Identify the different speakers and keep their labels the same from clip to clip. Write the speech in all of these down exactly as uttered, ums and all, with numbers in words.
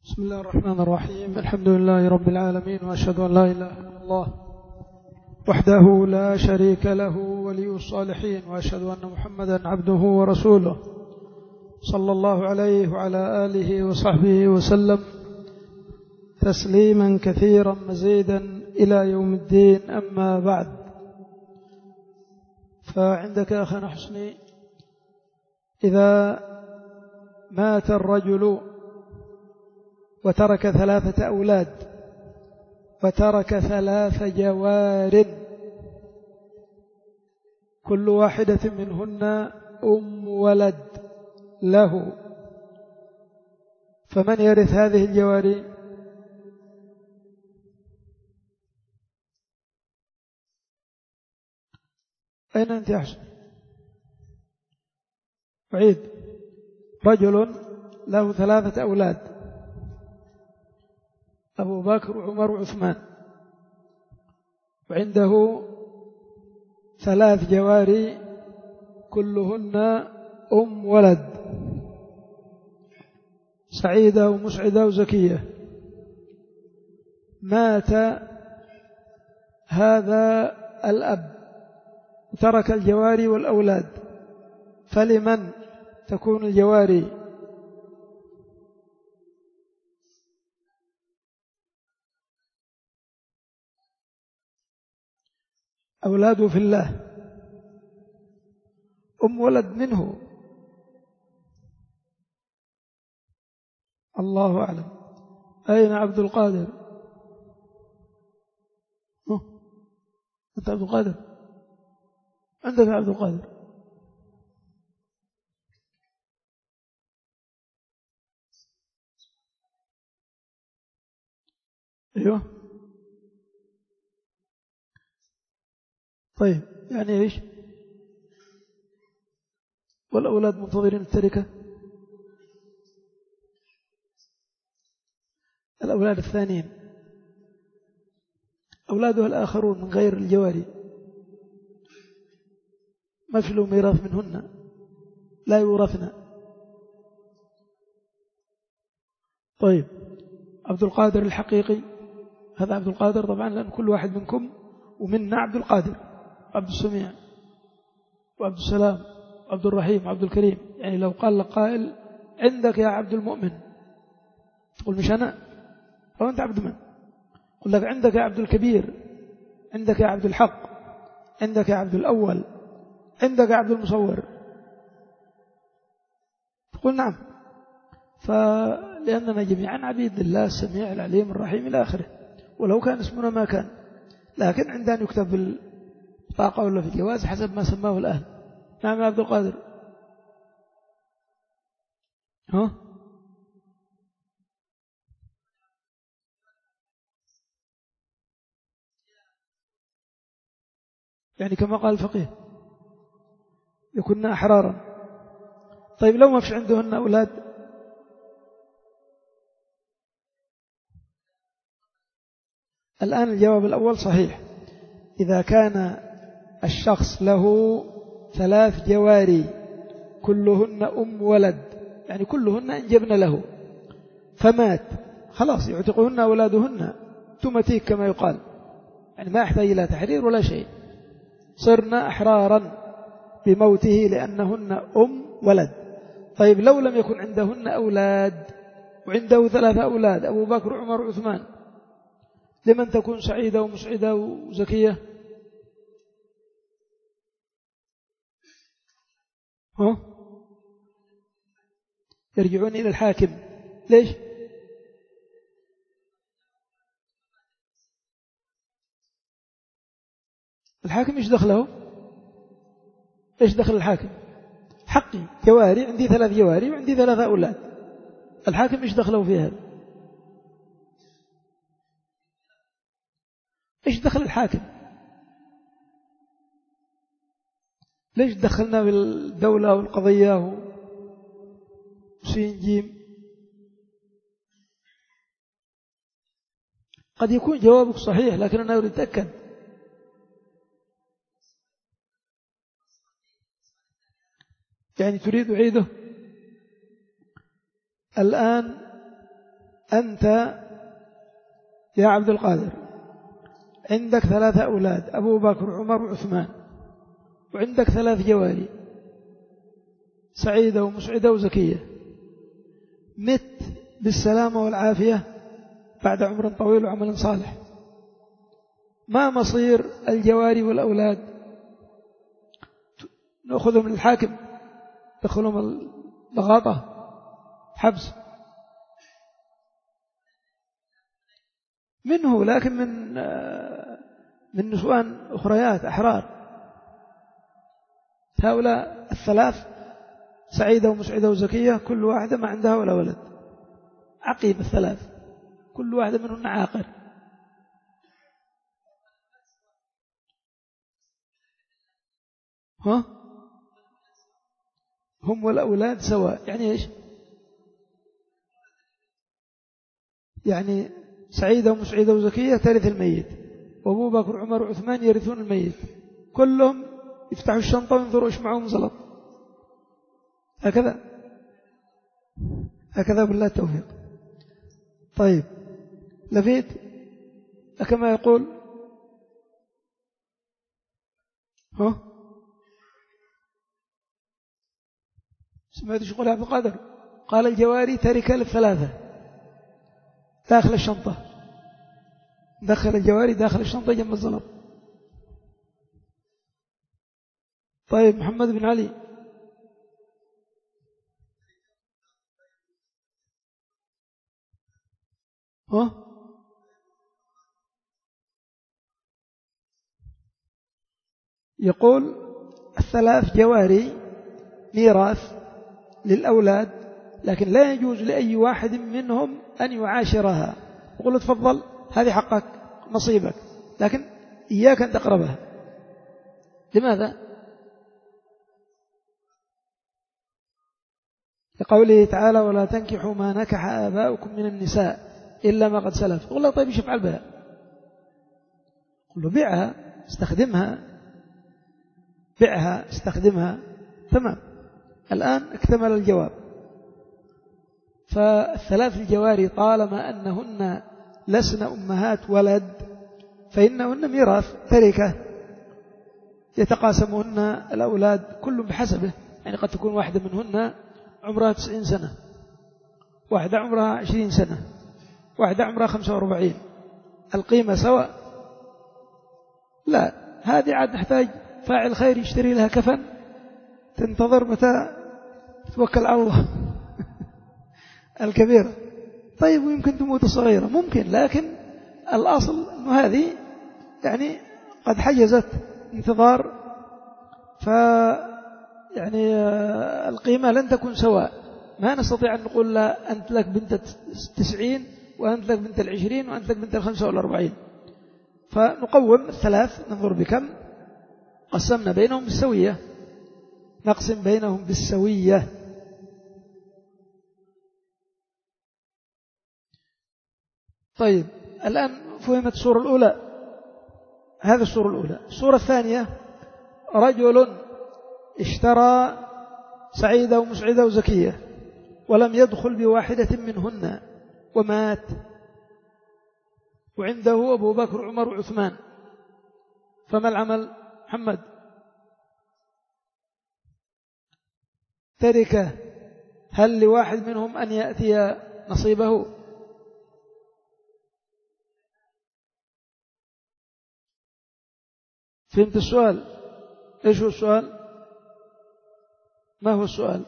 Speaker 1: بسم الله الرحمن الرحيم. الحمد لله رب العالمين، وأشهد أن لا إله إلا الله وحده لا شريك له ولي الصالحين، وأشهد أن محمدا عبده ورسوله صلى الله عليه وعلى آله وصحبه وسلم تسليما كثيرا مزيدا إلى يوم الدين. أما بعد، فعندك أخنا حسني، إذا مات الرجل وترك ثلاثة أولاد وترك ثلاث جوار كل واحدة منهن أم ولد له، فمن يرث هذه الجواري؟ أين أنت يا حسن؟ أعيد. رجل له ثلاثة أولاد، أبو بكر وعمر وعثمان، وعنده ثلاث جواري كلهن أم ولد، سعيدة ومسعدة وزكية. مات هذا الأب وترك الجواري والأولاد، فلمن تكون الجواري؟ أولاده في الله، أم ولد منه، الله أعلم. أين عبد القادر؟ أنت عبد القادر؟ عندك عبد القادر؟ أيوه. طيب، يعني إيش؟ والأولاد منتظرين التركة؟ الأولاد الثانيين أولادها الآخرون من غير الجواري، ما في له ميراث منهن، لا يورثن. طيب، عبد القادر الحقيقي، هذا عبد القادر طبعا، لأن كل واحد منكم ومنا عبد القادر، عبد السميع وعبد السلام وعبد الرحيم وعبد الكريم. يعني لو قال لك قائل عندك يا عبد المؤمن، تقول مش أنا، أو أنت عبد من؟ قل لك عندك يا عبد الكبير، عندك يا عبد الحق، عندك يا عبد الأول، عندك يا عبد المصور، تقول نعم. فلأننا جميعا عبيد الله السميع العليم الرحيم إلى آخره، ولو كان اسمنا ما كان، لكن عندنا يكتب في البطاقة ولا في الجواز حسب ما سماه الأهل. نعم يا عبد القادر. ها؟ يعني كما قال الفقيه يكون أحرارا. طيب، لو ما فيش عندهن أولاد؟ الآن الجواب الأول صحيح. إذا كان الشخص له ثلاث جواري كلهن أم ولد، يعني كلهن انجبن له، فمات، خلاص يعتقهن أولادهن تمتيك كما يقال، يعني ما يحتاج إلى تحرير ولا شيء، صرنا أحرارا بموته لأنهن أم ولد. طيب، لو لم يكن عندهن أولاد وعنده ثلاثة أولاد، أبو بكر وعمر وعثمان، لمن تكون سعيدة ومسعدة وزكية؟ ها؟ يرجعون إلى الحاكم. ليش؟ الحاكم إيش دخله؟ إيش دخل الحاكم؟ حقي جواري، عندي ثلاث جواري وعندي ثلاثة أولاد، الحاكم إيش دخله في هذا؟ إيش دخل الحاكم؟ ليش دخلنا بالدولة والقضية وسين جيم؟ قد يكون جوابك صحيح، لكن أنا أريد أتأكد. يعني تريد أعيده؟ الآن أنت يا عبد القادر عندك ثلاثة أولاد، أبو بكر وعمر وعثمان، وعندك ثلاث جواري، سعيدة ومسعدة وزكية، مت بالسلامة والعافية بعد عمر طويل وعمل صالح، ما مصير الجواري والأولاد؟ نأخذهم من الحاكم، دخلهم البغاطة، حبس منه، لكن من من نسوان أخريات أحرار. هؤلاء الثلاث سعيدة ومسعدة وزكية كل واحدة ما عندها ولا ولد، عقيم الثلاث، كل واحدة منهن عاقر. ها هم والأولاد سواء، يعني إيش؟ يعني سعيدة ومسعدة وزكية ترث الميت، وأبو بكر وعمر وعثمان يرثون الميت، كلهم يفتحوا الشنطة وينظروا إيش معهم زلط. هكذا هكذا بالله التوفيق. طيب لفيت كما يقول ها سمعت شغل عبد القادر قال الجواري تركة للثلاثة داخل الشنطة، دخل الجواري داخل الشنطة جنب الزلط. طيب محمد بن علي ها يقول الثلاث جواري ميراث للأولاد، لكن لا يجوز لأي واحد منهم أن يعاشرها. يقول له تفضل هذه حقك نصيبك، لكن إياك أن تقربها. لماذا؟ لقوله تعالى ولا تنكحوا ما نكح آباؤكم من النساء إلا ما قد سلف. يقول له طيب ايش افعل بها؟ يقول له بيعها استخدمها، بيعها استخدمها. تمام، الآن اكتمل الجواب. فالثلاث الجواري طالما أنهن لسن أمهات ولد فإنهن ميراث تركة يتقاسمهن الأولاد كل بحسبه. يعني قد تكون واحدة منهن عمرها تسعين سنة، واحدة عمرها عشرين سنة، واحدة عمرها خمسة وأربعين، القيمة سواء؟ لا، هذه عاد نحتاج فاعل خير يشتري لها كفن تنتظر متى توكل على الله الكبيرة. طيب ويمكن تموت الصغيرة ممكن، لكن الأصل أنه هذه يعني قد حجزت انتظار، ف يعني القيمة لن تكون سواء. ما نستطيع أن نقول لا أنت لك بنت التسعين وأنت لك بنت العشرين وأنت لك بنت الخمسة والأربعين. فنقوم الثلاث ننظر بكم قسمنا بينهم بالسوية، نقسم بينهم بالسوية. طيب الآن فهمت الصورة الأولى، هذه الصورة الأولى. الصورة الثانية رجل اشترى سعيدة ومسعدة وزكية ولم يدخل بواحدة منهن ومات، وعنده أبو بكر وعمر وعثمان، فما العمل؟ محمد تركة، هل لواحد منهم أن يأتي نصيبه؟ فهمت السؤال؟ إيش هو السؤال؟ ما هو السؤال؟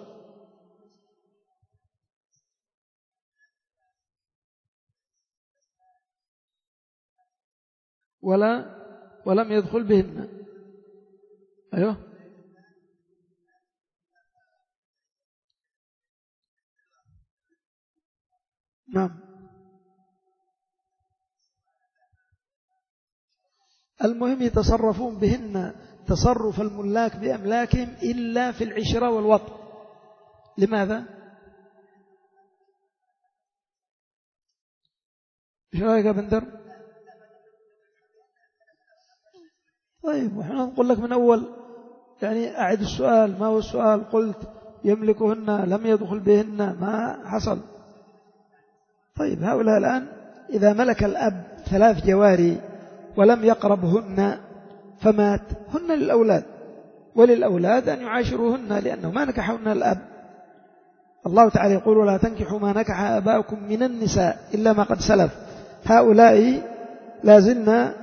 Speaker 1: ولا ولم يدخل بهن. أيوه نعم. المهم يتصرفون بهن تصرف الملاك بأملاكهم إلا في العشرة والوطء. لماذا؟ إيش رأيك يا بندر؟ طيب وحنا نقول لك من أول، يعني أعد السؤال. ما هو السؤال؟ قلت يملكهن، لم يدخل بهن، ما حصل؟ طيب هؤلاء الآن إذا ملك الأب ثلاث جواري ولم يقربهن فمات، هن للأولاد، وللأولاد أن يعاشروهن لأنه ما نكحهن الأب. الله تعالى يقول: ولا تنكحوا ما نكح آباؤكم من النساء إلا ما قد سلف. هؤلاء لازلنا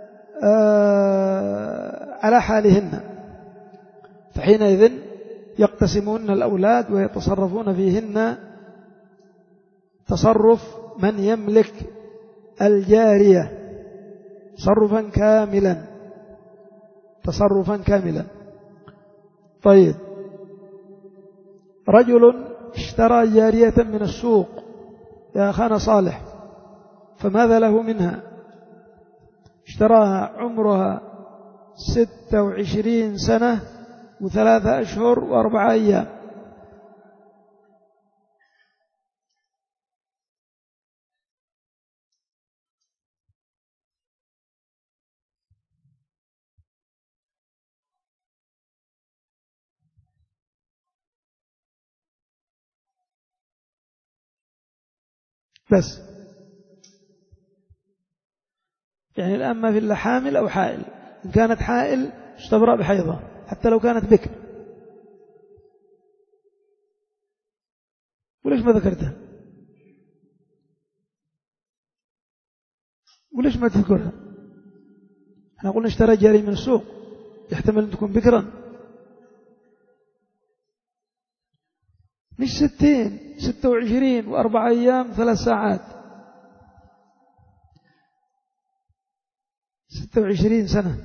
Speaker 1: على حالهن، فحينئذ يقتسمون الأولاد ويتصرفون فيهن تصرف من يملك الجارية تصرفا كاملا تصرفا كاملا. طيب، رجل اشترى جارية من السوق يا أخانا صالح، فماذا له منها؟ اشتراها عمرها ستة وعشرين سنة وثلاثة أشهر وأربعة أيام. بس يعني الآن ما في إلا حامل أو حائل. إن كانت حائل استبرأ بحيضة حتى لو كانت بكر. وليش ما ذكرتها؟ وليش ما تذكرها؟ احنا قلنا اشترى جاري من السوق، يحتمل أن تكون بكرا. مش ستين، ستة وعشرين وأربع أيام ثلاث ساعات، ستة وعشرين سنة.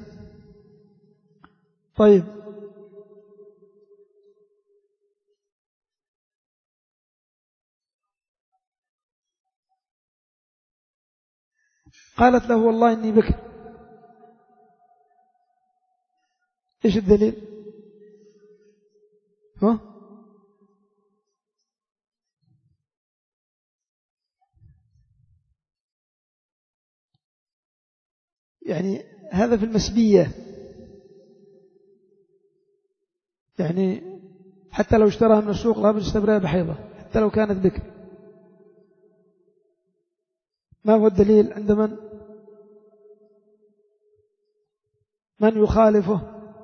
Speaker 1: طيب، قالت له: والله إني بكر. إيش الدليل؟ ها؟ يعني هذا في المسبية، يعني حتى لو اشتراها من السوق لا بد يستبرأ بحيضة حتى لو كانت بكر. ما هو الدليل عند من؟ من يخالفه؟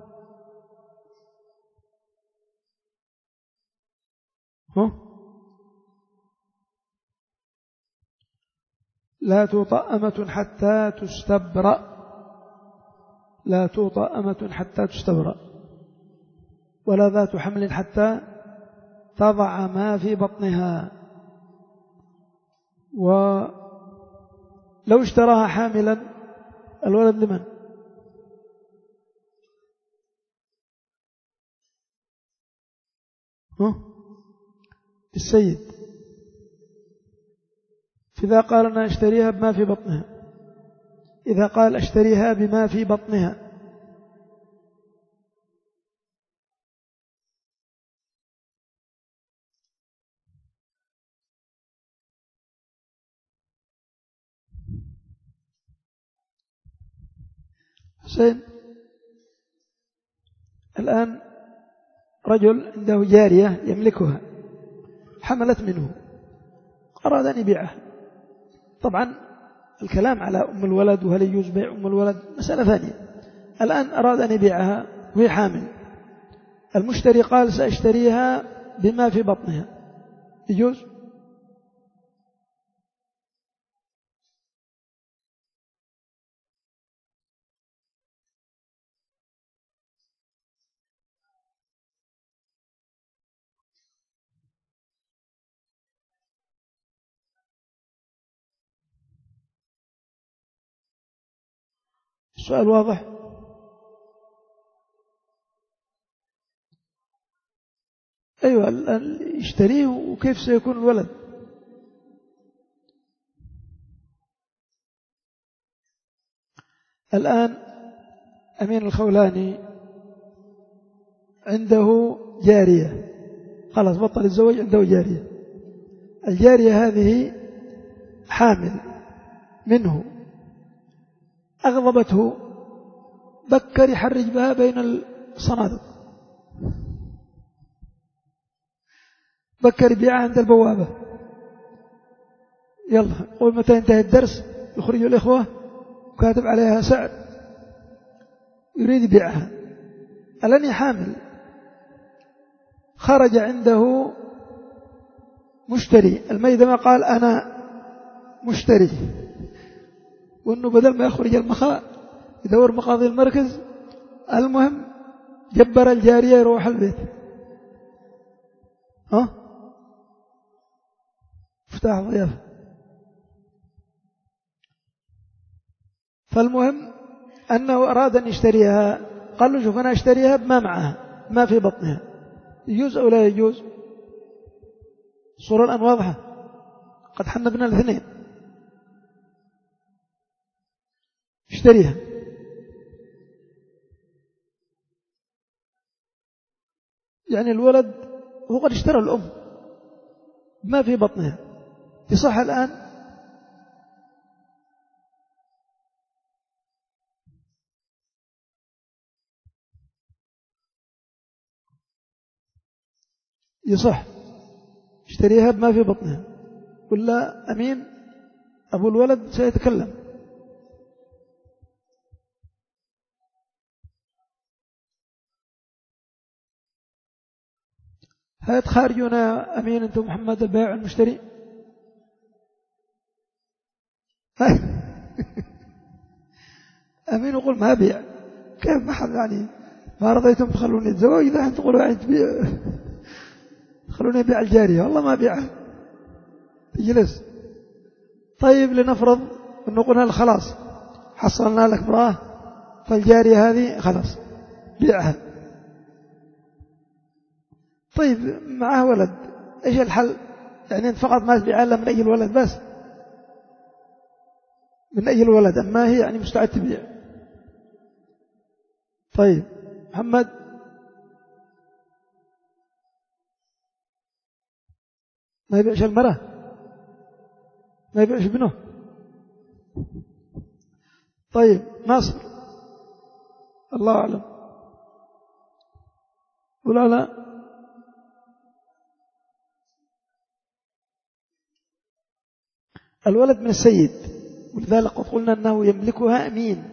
Speaker 1: ها؟ لا توطأ أمة حتى تستبرأ، لا توطأ أمة حتى تستبرأ، ولا ذات حمل حتى تضع ما في بطنها. ولو اشتراها حاملا الولد لمن؟ ها؟ السيد. إذا قال أنا أشتريها بما في بطنها، إذا قال أشتريها بما في بطنها، حسين، الآن رجل عنده جارية يملكها، حملت منه، أراد أن يبيعها. طبعا الكلام على أم الولد وهل يجوز بيع أم الولد مسألة ثانية. الآن أراد أن يبيعها وهي حامل، المشتري قال سأشتريها بما في بطنها، يجوز؟ السؤال واضح؟ أيوة، يشتريه وكيف سيكون الولد؟ الآن أمين الخولاني عنده جارية، خلاص بطل الزواج، عنده جارية. الجارية هذه حامل منه، أغضبته، بكر يحرج بها بين الصنادق، بكر يبيعها عند البوابة، يلا قول متى ينتهي الدرس، يخرج الإخوة وكاتب عليها سعر يريد يبيعها. الآن حامل، خرج عنده مشتري الميدمة قال أنا مشتري، وأنه بدل ما يخرج المخاء يدور مقاضي المركز، المهم جبر الجارية يروح البيت. ها افتح ضيافة. فالمهم أنه أراد أن يشتريها، قال له شوف أنا أشتريها بما معها ما في بطنها، يجوز أو لا يجوز؟ الصورة الآن واضحة، قد حنبنا الاثنين. اشتريها. يعني الولد هو قد اشترى الأم ما في بطنها، يصح الآن؟ يصح اشتريها بما في بطنها، ولا أمين أبو الولد سيتكلم؟ هل تخارجون يا أمين أنتم محمد البائع المشتري؟ أمين يقول ما بيع. كيف ما حد يعني ما رضيتم تخلوني أتزوج، إذا أنت تقولوا يعني تبيع خلوني أبيع الجارية، والله ما بيعها تجلس. طيب لنفرض أنه قلنا خلاص حصلنا لك امرأة، فالجارية هذه خلاص بيعها. طيب معه ولد، إيش الحل؟ يعني أنت فقط ما تبيعها إلا من أجل الولد بس، من أجل الولد، أما هي يعني مستعد تبيع. طيب محمد ما يبيعش المرأة، ما يبيعش ابنه. طيب ناصر الله أعلم ولا لا؟ الولد من السيد، ولذلك قلنا أنه يملكها أمين.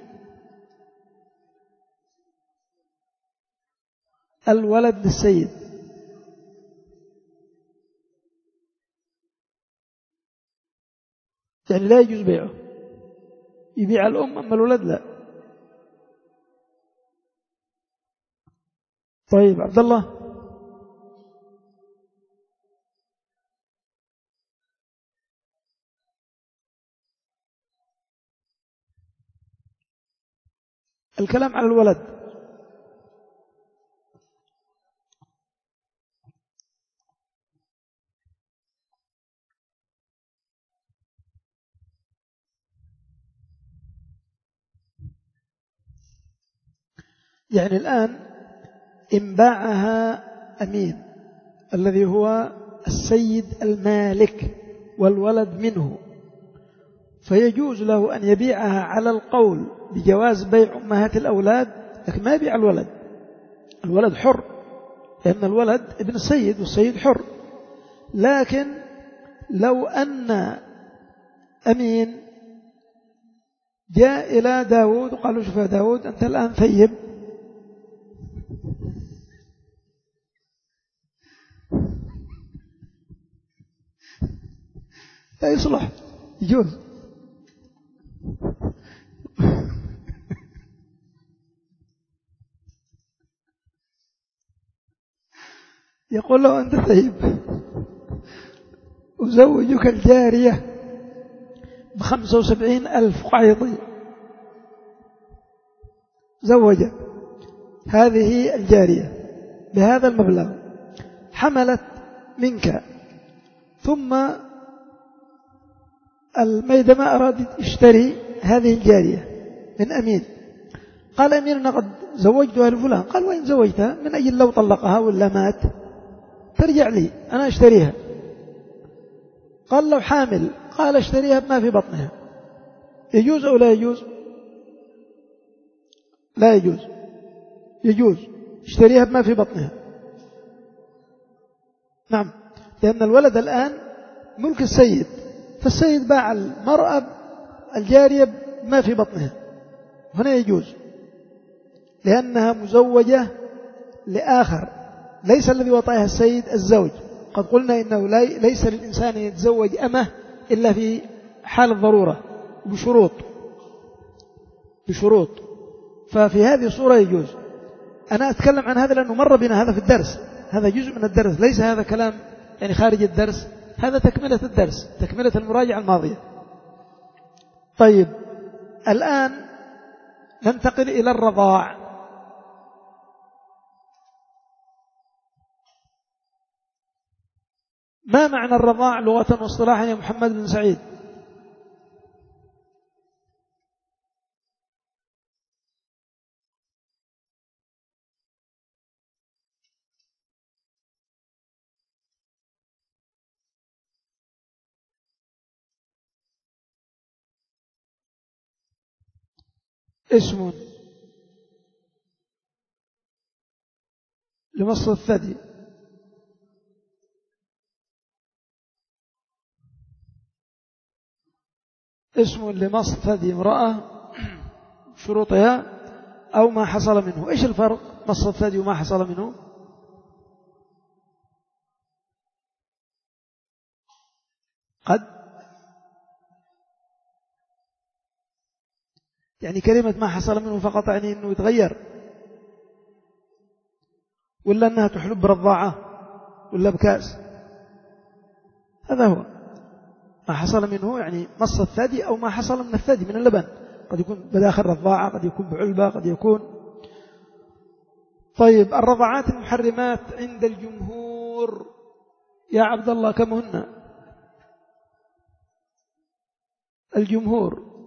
Speaker 1: الولد للسيد، يعني لا يجوز بيعه، يبيع الأم أما الولد لا. طيب عبد الله الكلام على الولد. يعني الآن إن باعها أمين الذي هو السيد المالك والولد منه، فيجوز له أن يبيعها على القول بجواز بيع أمهات الأولاد، لكن ما يبيع الولد. الولد حر، لأن الولد ابن السيد والسيد حر. لكن لو أن أمين جاء إلى داود وقال له شوف يا داود أنت الآن ثيب، لا يصلح، يجوز. يقول له أنت ثيب أزوجك الجارية بخمسة وسبعين ألف قعيطي، زوج هذه الجارية بهذا المبلغ، حملت منك، ثم الميدمة أراد يشتري هذه الجارية من أمين، قال أمين أنا قد زوجتها لفلان، قال وين زوجتها؟ من أجل لو طلقها ولا مات ترجع لي أنا أشتريها. قال لو حامل، قال اشتريها بما في بطنها، يجوز أو لا يجوز؟ لا يجوز. يجوز اشتريها بما في بطنها. نعم، لأن الولد الآن ملك السيد، فالسيد باع المرأة الجارية ما في بطنها، هنا يجوز لأنها مزوجة لآخر ليس الذي وطئها السيد الزوج. قد قلنا إنه ليس للإنسان يتزوج أمه إلا في حال الضرورة بشروط بشروط ففي هذه الصورة يجوز. أنا أتكلم عن هذا لأنه مر بنا هذا في الدرس، هذا جزء من الدرس، ليس هذا كلام يعني خارج الدرس، هذا تكملة الدرس، تكملة المراجعة الماضية. طيب الآن ننتقل إلى الرضاع. ما معنى الرضاع لغة واصطلاحا يا محمد بن سعيد؟ اسم لمص الثدي اسم لمص ثدي امرأة شروطها أو ما حصل منه. إيش الفرق مص الثدي وما حصل منه؟ قد يعني كلمة ما حصل منه فقط يعني أنه يتغير، ولا أنها تحلب برضاعة ولا بكأس؟ هذا هو ما حصل منه، يعني مص الثدي أو ما حصل من الثدي من اللبن، قد يكون بداخل رضاعة، قد يكون بعلبة، قد يكون. طيب الرضاعات المحرمات عند الجمهور يا عبد الله كم هن؟ الجمهور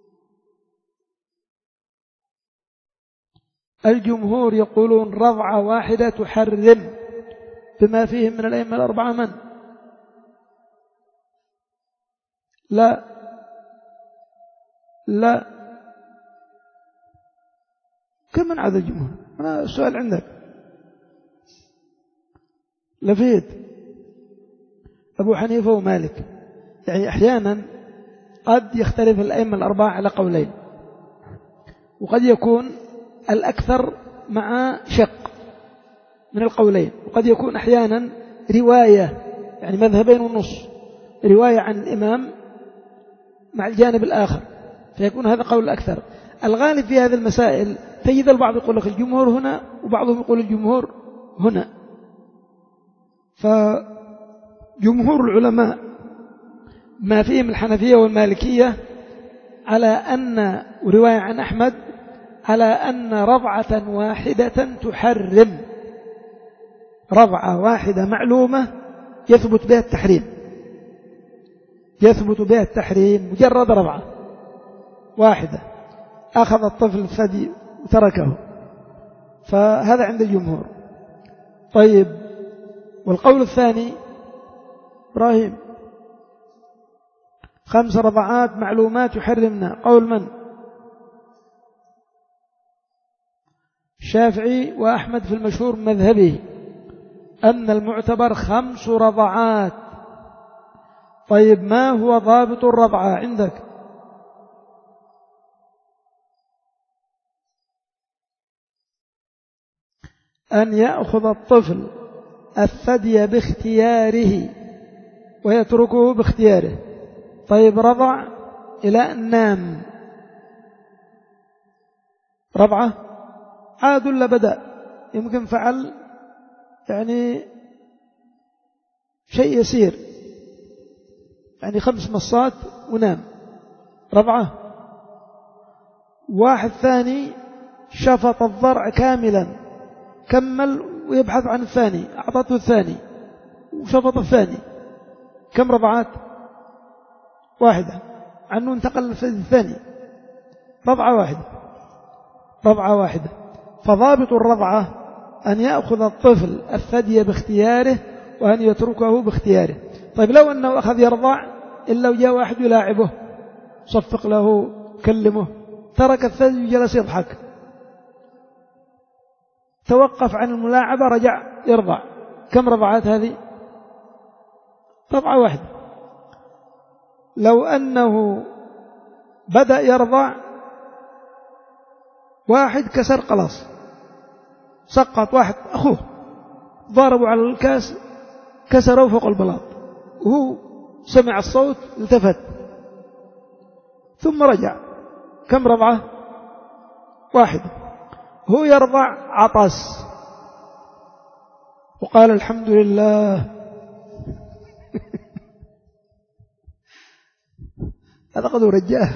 Speaker 1: الجمهور يقولون رضعة واحدة تحرم، بما فيهم من الأئمة الأربعة من؟ لا لا كم من عدد الجمهور؟ أنا السؤال عندك لفيد أبو حنيفة ومالك. يعني أحيانا قد يختلف الأئمة الأربعة على قولين، وقد يكون الأكثر مع شق من القولين، وقد يكون أحيانا رواية يعني مذهبين ونص، رواية عن الإمام مع الجانب الآخر، فيكون هذا قول الأكثر. الغالب في هذه المسائل تجد البعض يقول لك الجمهور هنا وبعضهم يقول الجمهور هنا. فجمهور العلماء ما فيهم الحنفية والمالكية على أن، ورواية عن أحمد على أن رضعة واحدة تحرم، رضعة واحدة معلومة يثبت بها التحريم، يثبت بها التحريم مجرد رضعة واحدة أخذ الطفل الثدي وتركه، فهذا عند الجمهور. طيب والقول الثاني إبراهيم خمس رضعات معلومات يحرمنا، قول من؟ الشافعي وأحمد في المشهور مذهبه أن المعتبر خمس رضعات. طيب ما هو ضابط الرضعة عندك؟ أن يأخذ الطفل الثدي باختياره ويتركه باختياره. طيب رضع إلى أن نام، رضعة عاد ولا بدأ؟ يمكن فعل يعني شيء يسير، يعني خمس مصات ونام، رضعة. واحد ثاني شفط الضرع كاملا، كمل ويبحث عن الثاني، أعطته الثاني وشفط الثاني، كم رضعات؟ واحدة، عنه انتقل الثاني، رضعة واحدة، رضعة واحدة. فضابط الرضعة أن يأخذ الطفل الثدي باختياره وأن يتركه باختياره. طيب لو أنه أخذ يرضع إلا وجاء واحد يلاعبه، صفق له، كلمه، ترك الثدي وجلس يضحك، توقف عن الملاعبة رجع يرضع، كم رضعات هذه؟ رضعة واحدة. لو أنه بدأ يرضع واحد كسر قلاص، سقط واحد أخوه ضربوا على الكاس كسروا فوق البلاط، وهو سمع الصوت التفت ثم رجع. كم رضعه؟ واحد. هو يرضع عطس وقال الحمد لله. هذا قد رجاه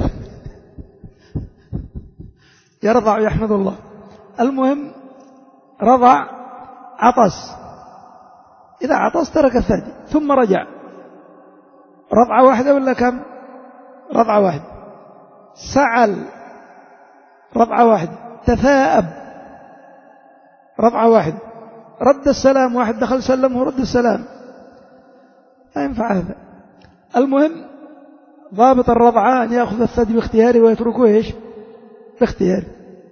Speaker 1: يرضع يحمد الله. المهم رضع عطس، إذا عطس ترك الثاني ثم رجع. رضعة واحدة ولا كم؟ رضعة واحدة. سعل رضعة واحدة. تثاءب رضعة واحدة. رد السلام، واحد دخل سلم ورد السلام، لا ينفع هذا. المهم ضابط الرضعة أن يأخذ الثدي باختياره ويتركه إيش؟ باختياره.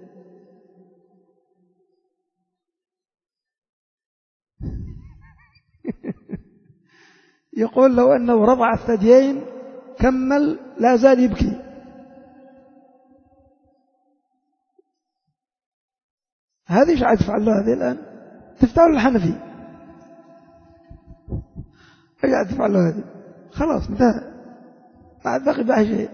Speaker 1: يقول لو أنه رضع الثديين كمل لا زال يبكي. هذه ايش عاد تفعل له هذه الآن؟ تفتح له الحنفي. ايش عاد تفعل له هذه؟ خلاص انتهى، ما عاد باقي بها شيء.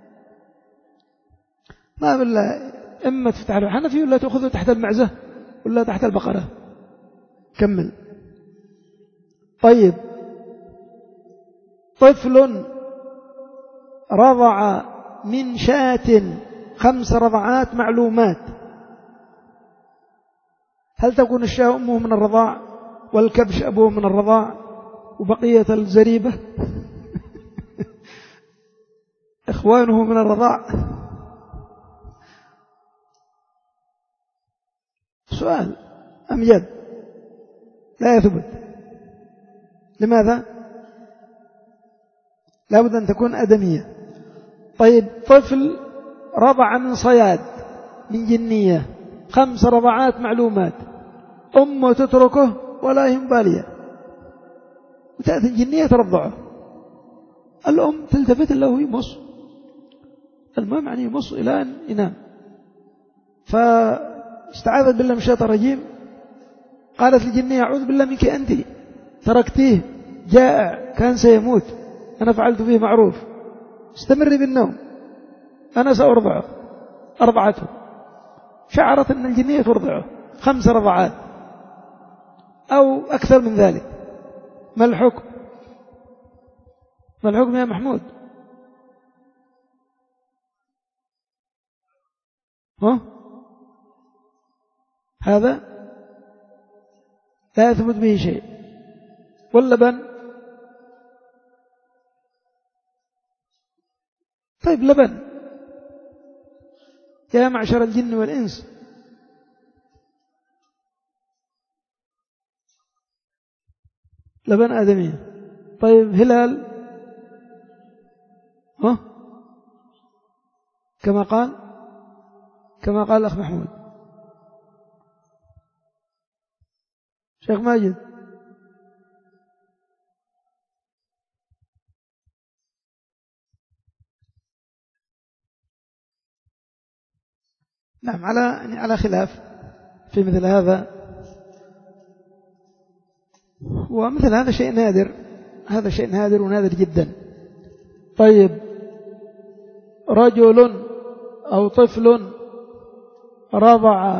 Speaker 1: ما بالله، إما تفتح له الحنفي ولا تأخذه تحت المعزة ولا تحت البقرة. كمل. طيب، طفل رضع من شاة خمس رضعات معلومات، هل تكون الشاة أمه من الرضاع والكبش أبوه من الرضاع وبقية الزريبة إخوانه من الرضاع؟ سؤال أم يد؟ لا يثبت. لماذا؟ لابد أن تكون أدمية. طيب، طفل رضع من صياد من جنية خمس رضعات معلومات، أمه تتركه ولا هم بالية، وتأتي الجنية ترضعه، الأم تلتفت له يمص، المهم يعني يمص إلى أن ينام. فاستعاذت بالله من الشيطان الرجيم، قالت الجنية أعوذ بالله منك أنت، تركتيه جائع كان سيموت، أنا فعلت فيه معروف، استمري بالنوم، أنا سأرضعه. أرضعته، شعرت أن الجنية ترضعه خمس رضعات أو أكثر من ذلك. ما الحكم؟ ما الحكم يا محمود؟ ها؟ هذا لا يثبت به شيء. واللبن؟ طيب، لبن يا معشر الجن والإنس، لبن آدمي. طيب، هلال؟ ها؟ كما قال كما قال الأخ محمود. شيخ ماجد؟ نعم، على يعني على خلاف في مثل هذا، ومثل هذا شيء نادر، هذا شيء نادر ونادر جدا. طيب، رجل أو طفل رضع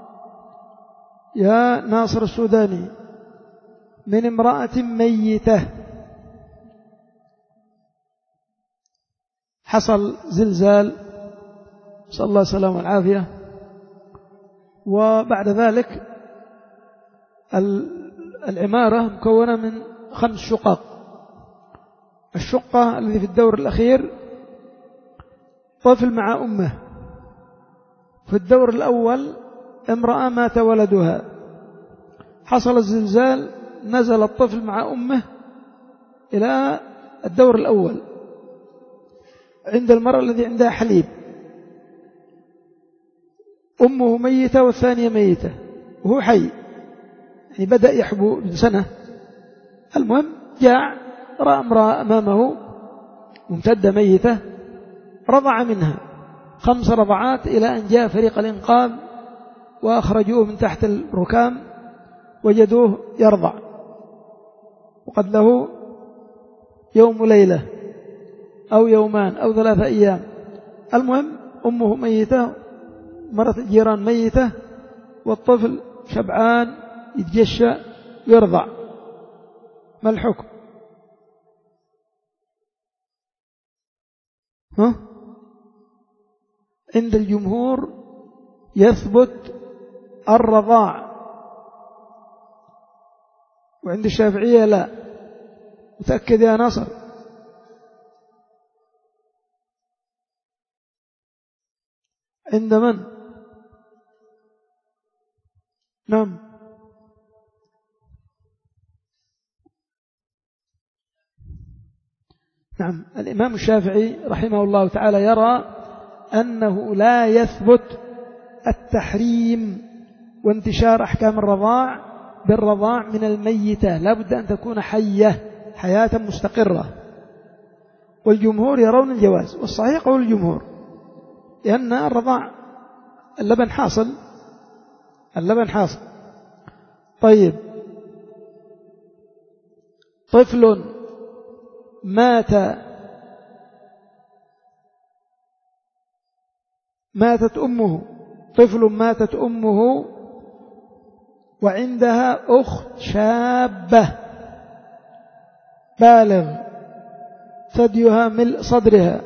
Speaker 1: يا ناصر السوداني من امرأة ميتة، حصل زلزال، نسأل الله السلامة والعافية، وبعد ذلك العمارة مكونة من خمس شقق. الشقة الذي في الدور الأخير طفل مع أمه، في الدور الأول امرأة مات ولدها، حصل الزلزال، نزل الطفل مع أمه إلى الدور الأول عند المرأة الذي عندها حليب، أمه ميتة والثانية ميتة وهو حي، يعني بدأ يحبو من سنة. المهم جاء رأى امرأة أمامه ممتدة ميتة رضع منها خمس رضعات إلى أن جاء فريق الإنقاذ وأخرجوه من تحت الركام وجدوه يرضع وقد له يوم ليلة أو يومان أو ثلاثة أيام. المهم أمه ميتة، مرة الجيران ميتة، والطفل شبعان يتجشى يرضع. ما الحكم؟ ها؟ عند الجمهور يثبت الرضاع، وعند الشافعية لا. متأكد يا نصر؟ عند من؟ نعم. نعم، الإمام الشافعي رحمه الله تعالى يرى أنه لا يثبت التحريم وانتشار أحكام الرضاع بالرضاع من الميتة، لا بد أن تكون حية حياة مستقرة. والجمهور يرون الجواز، والصحيح قول الجمهور، لأن الرضاع اللبن حاصل، اللبن حاصل. طيب، طفل مات ماتت أمه طفل ماتت أمه وعندها أخت شابة بالغ ثديها ملء صدرها،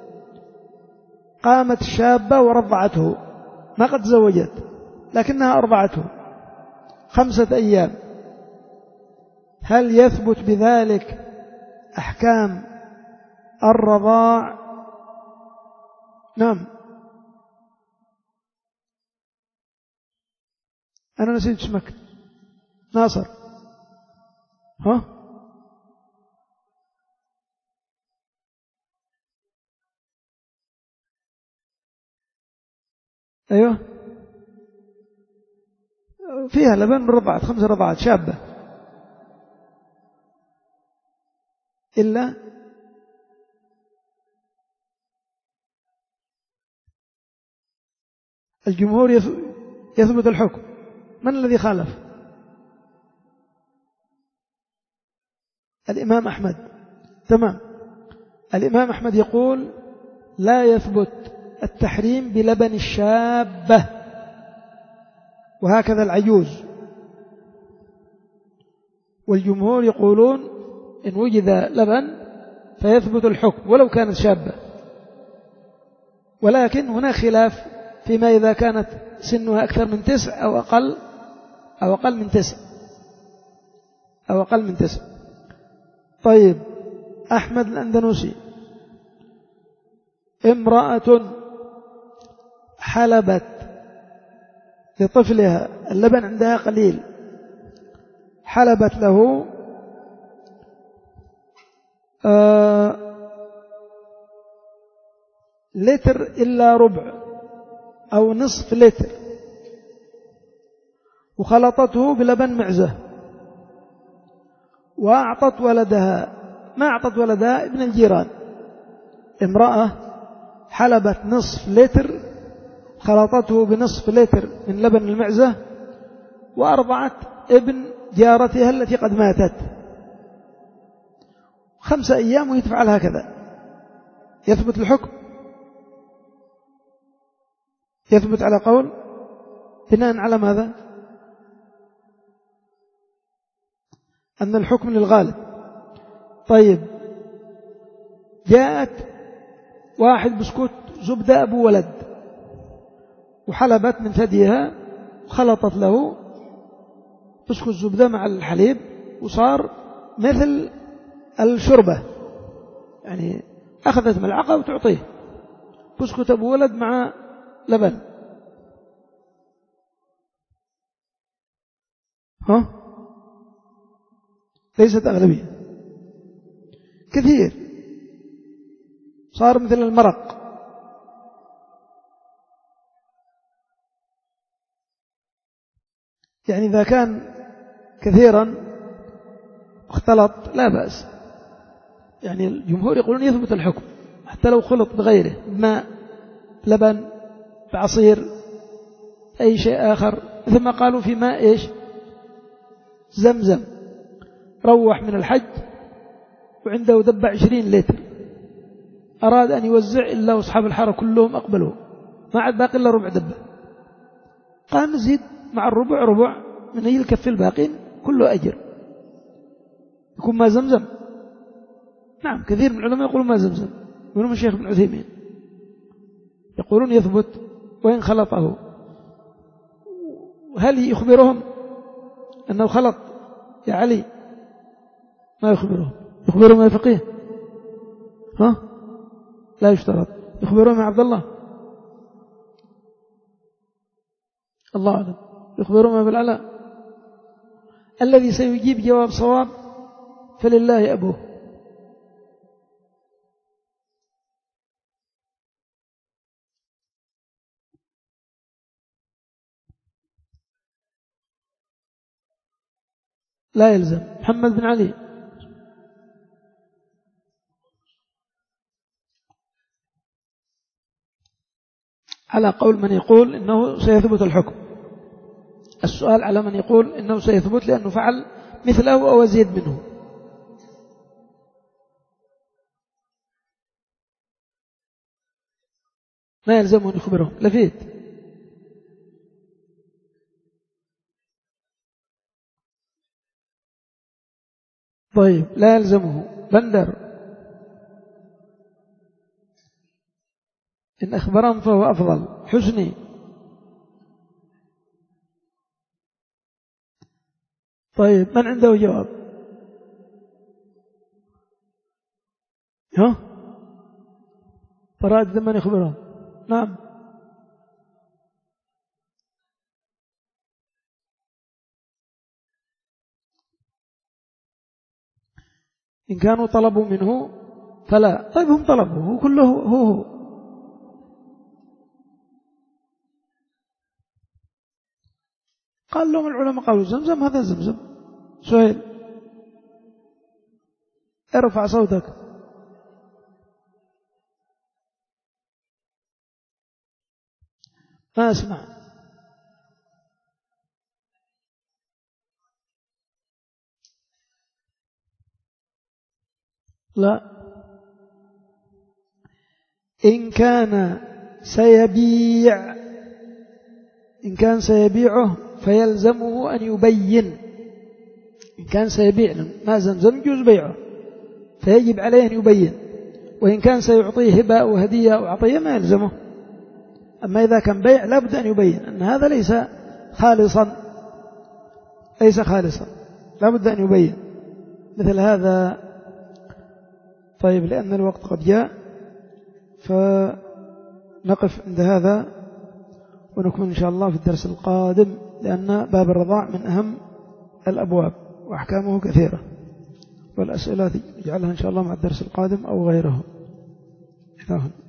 Speaker 1: قامت الشابة ورضعته، ما قد زوجت لكنها أرضعته خمسة أيام، هل يثبت بذلك أحكام الرضاع؟ نعم. أنا نسيت اسمك. ناصر. ها؟ أيوه، فيها لبن رضعت خمس رضعات شابة، إلا الجمهور يثبت الحكم. من الذي خالف؟ الإمام أحمد. تمام. الإمام أحمد يقول لا يثبت التحريم بلبن الشابة، وهكذا العجوز. والجمهور يقولون إن وجد لبن فيثبت الحكم ولو كانت شابة، ولكن هناك خلاف فيما إذا كانت سنها أكثر من تسع أو أقل أو أقل من تسع أو أقل من تسع. طيب، أحمد الأندنوسي، امرأة حلبت لطفلها اللبن عندها قليل، حلبت له آه لتر إلا ربع أو نصف لتر، وخلطته بلبن معزة وأعطت ولدها، ما أعطت ولدها ابن الجيران. امرأة حلبت نصف لتر خلطته بنصف لتر من لبن المعزة وأرضعت ابن جارتها التي قد ماتت خمسة أيام وهي تفعل هكذا، يثبت الحكم؟ يثبت على قول بناء على ماذا؟ أن الحكم للغالب. طيب، جاءت واحد بسكوت زبدة أبو ولد وحلبت من ثديها وخلطت له بسكوت زبدة مع الحليب وصار مثل الشربة، يعني أخذت ملعقة وتعطيه بسكوت أبو ولد مع لبن. ها؟ ليست أغلبية، كثير صار مثل المرق. يعني إذا كان كثيرا اختلط لا بأس، يعني الجمهور يقولون يثبت الحكم حتى لو خلط بغيره، ماء، لبن، بعصير، أي شيء آخر، مثل ما قالوا في ماء إيش زمزم، روح من الحج وعنده دب عشرين لتر، أراد أن يوزع إلا أصحاب الحارة كلهم أقبلوا، ما عاد باقي إلا ربع دبة، قال نزيد مع الربع ربع من أي الكف الباقين كله أجر، يكون ما زمزم. نعم كثير من العلماء يقولون ما زمزم، منهم الشيخ ابن عثيمين يقولون يثبت وإن خلطه. هل يخبرهم أنه خلط يا علي؟ ما يخبرهم. يخبرهم يا فقيه؟ ها؟ لا يشترط. يخبرهم يا عبد الله؟ الله أعلم. يخبرهم يا بالعلاء؟ الذي سيجيب جواب صواب فلله أبوه. لا يلزم. محمد بن علي. على قول من يقول إنه سيثبت الحكم. السؤال على من يقول إنه سيثبت لأنه فعل مثله أو أزيد منه. ما يلزمه أن يخبرهم. لفيت. طيب لا يلزمه. بندر. إن أخبرهم فهو أفضل. حسني. طيب من عنده جواب؟ ها؟ فراد من يخبرهم؟ نعم. إن كانوا طلبوا منه فلا. طيب هم طلبوا، هو كله هو هو. قال لهم العلماء قالوا زمزم، هذا زمزم. سهيل ارفع صوتك. ما أسمع. لا. إن كان سيبيع إن كان سيبيعه فيلزمه أن يبين. إن كان سيبيع ما زمزم يجوز بيعه فيجب عليه أن يبين. وإن كان سيعطيه هبة أو هدية أو عطية ما يلزمه. أما إذا كان بيع لابد أن يبين أن هذا ليس خالصا ليس خالصا لابد أن يبين مثل هذا. طيب لأن الوقت قد جاء فنقف عند هذا ونكمل إن شاء الله في الدرس القادم، لأن باب الرضاع من أهم الأبواب وأحكامه كثيرة، والأسئلة نجعلها إن شاء الله مع الدرس القادم أو غيره.